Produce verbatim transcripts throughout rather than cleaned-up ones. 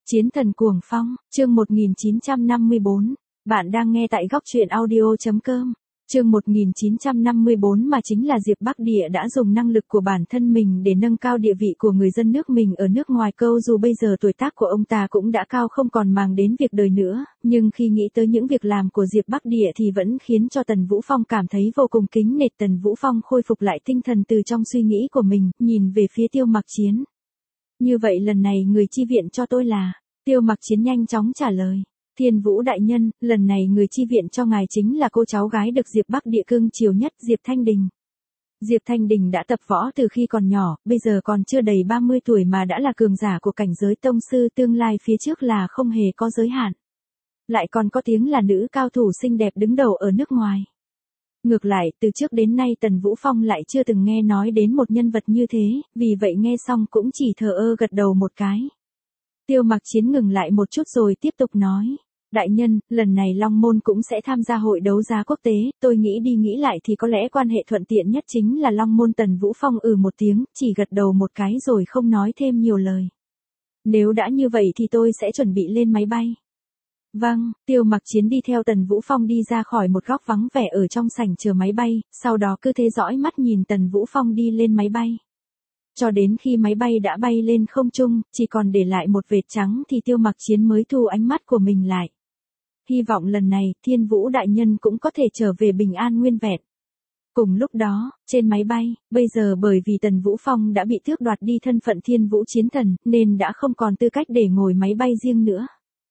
Chiến thần cuồng phong, chương một nghìn chín trăm năm mươi bốn. Bạn đang nghe tại góc truyện audio chấm com. Chương một nghìn chín trăm năm mươi bốn mà chính là Diệp Bắc Địa đã dùng năng lực của bản thân mình để nâng cao địa vị của người dân nước mình ở nước ngoài. Câu dù bây giờ tuổi tác của ông ta cũng đã cao không còn màng đến việc đời nữa, nhưng khi nghĩ tới những việc làm của Diệp Bắc Địa thì vẫn khiến cho Tần Vũ Phong cảm thấy vô cùng kính nể. Tần Vũ Phong khôi phục lại tinh thần từ trong suy nghĩ của mình, nhìn về phía Tiêu Mặc Chiến. Như vậy lần này người chi viện cho tôi là... Tiêu Mặc Chiến nhanh chóng trả lời. Thiên Vũ đại nhân, lần này người chi viện cho ngài chính là cô cháu gái được Diệp Bắc Địa cưng chiều nhất, Diệp Thanh Đình. Diệp Thanh Đình đã tập võ từ khi còn nhỏ, bây giờ còn chưa đầy ba mươi tuổi mà đã là cường giả của cảnh giới tông sư, tương lai phía trước là không hề có giới hạn. Lại còn có tiếng là nữ cao thủ xinh đẹp đứng đầu ở nước ngoài. Ngược lại, từ trước đến nay Tần Vũ Phong lại chưa từng nghe nói đến một nhân vật như thế, vì vậy nghe xong cũng chỉ thờ ơ gật đầu một cái. Tiêu Mặc Chiến ngừng lại một chút rồi tiếp tục nói. Đại nhân, lần này Long Môn cũng sẽ tham gia hội đấu giá quốc tế, tôi nghĩ đi nghĩ lại thì có lẽ quan hệ thuận tiện nhất chính là Long Môn. Tần Vũ Phong ừ một tiếng, chỉ gật đầu một cái rồi không nói thêm nhiều lời. Nếu đã như vậy thì tôi sẽ chuẩn bị lên máy bay. Vâng, Tiêu Mặc Chiến đi theo Tần Vũ Phong đi ra khỏi một góc vắng vẻ ở trong sảnh chờ máy bay, sau đó cứ thế dõi mắt nhìn Tần Vũ Phong đi lên máy bay. Cho đến khi máy bay đã bay lên không trung, chỉ còn để lại một vệt trắng thì Tiêu Mặc Chiến mới thu ánh mắt của mình lại. Hy vọng lần này, Thiên Vũ đại nhân cũng có thể trở về bình an nguyên vẹn. Cùng lúc đó, trên máy bay, bây giờ bởi vì Tần Vũ Phong đã bị tước đoạt đi thân phận Thiên Vũ chiến thần, nên đã không còn tư cách để ngồi máy bay riêng nữa.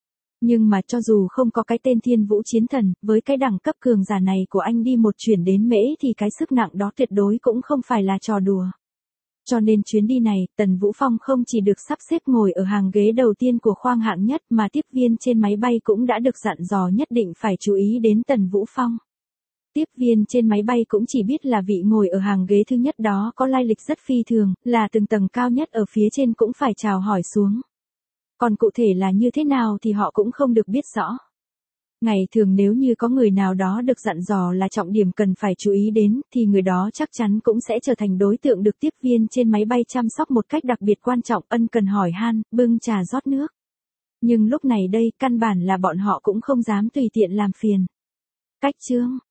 Nhưng mà cho dù không có cái tên Thiên Vũ chiến thần, với cái đẳng cấp cường giả này của anh đi một chuyển đến Mễ thì cái sức nặng đó tuyệt đối cũng không phải là trò đùa. Cho nên chuyến đi này, Tần Vũ Phong không chỉ được sắp xếp ngồi ở hàng ghế đầu tiên của khoang hạng nhất mà tiếp viên trên máy bay cũng đã được dặn dò nhất định phải chú ý đến Tần Vũ Phong. Tiếp viên trên máy bay cũng chỉ biết là vị ngồi ở hàng ghế thứ nhất đó có lai lịch rất phi thường, là từng tầng cao nhất ở phía trên cũng phải chào hỏi xuống. Còn cụ thể là như thế nào thì họ cũng không được biết rõ. Ngày thường nếu như có người nào đó được dặn dò là trọng điểm cần phải chú ý đến, thì người đó chắc chắn cũng sẽ trở thành đối tượng được tiếp viên trên máy bay chăm sóc một cách đặc biệt quan trọng, ân cần hỏi han, bưng trà rót nước. Nhưng lúc này đây, căn bản là bọn họ cũng không dám tùy tiện làm phiền. Cách chương,